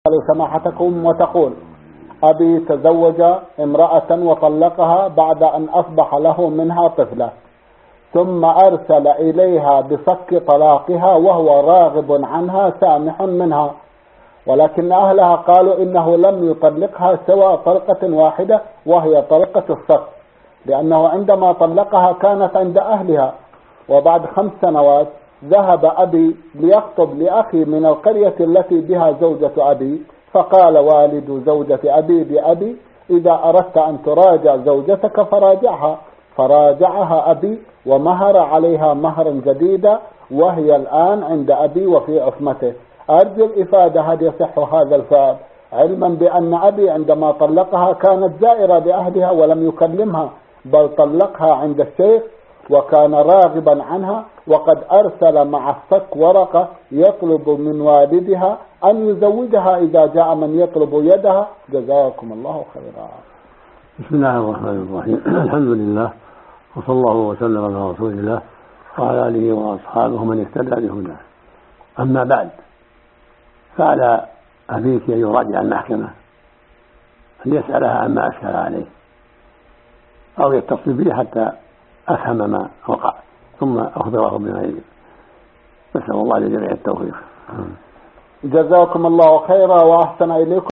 سماحتكم وتقول: أبي تزوج امرأة وطلقها بعد أن أصبح له منها طفلة، ثم أرسل إليها بفك طلاقها وهو راغب عنها سامح منها، ولكن أهلها قالوا إنه لم يطلقها سوى طلقة واحدة وهي طلقة الفك، لأنه عندما طلقها كانت عند أهلها، وبعد 5 سنوات ذهب أبي ليخطب لأخي من القرية التي بها زوجة أبي، فقال والد زوجة أبي بأبي: إذا أردت أن تراجع زوجتك فراجعها. فراجعها أبي ومهر عليها مهرا جديدا، وهي الآن عند أبي وفي عصمته. أرجو الإفادة هل يصح هذا الفعل، علما بأن أبي عندما طلقها كانت زائرة بأهلها ولم يكلمها، بل طلقها عند الشيخ وكان راغبا عنها، وقد أرسل مع الفك ورقة يطلب من والدها أن يزوجها إذا جاء من يطلب يدها. جزاكم الله خيرا. بسم الله الرحمن الرحيم. الحمد لله، وصلى الله وسلم على رسول الله وعلى آله وأصحابه من اهتدى بهداه. أما بعد، فعلى أبيك أن يراجع المحكمة، أن يسألها عما أشكل عليه، أو يتصل بي حتى أفهم ما وقع ثم أخبره بما يجب. نسأل الله لجميع التوفيق. جزاكم الله خيرا وأحسن إليكم.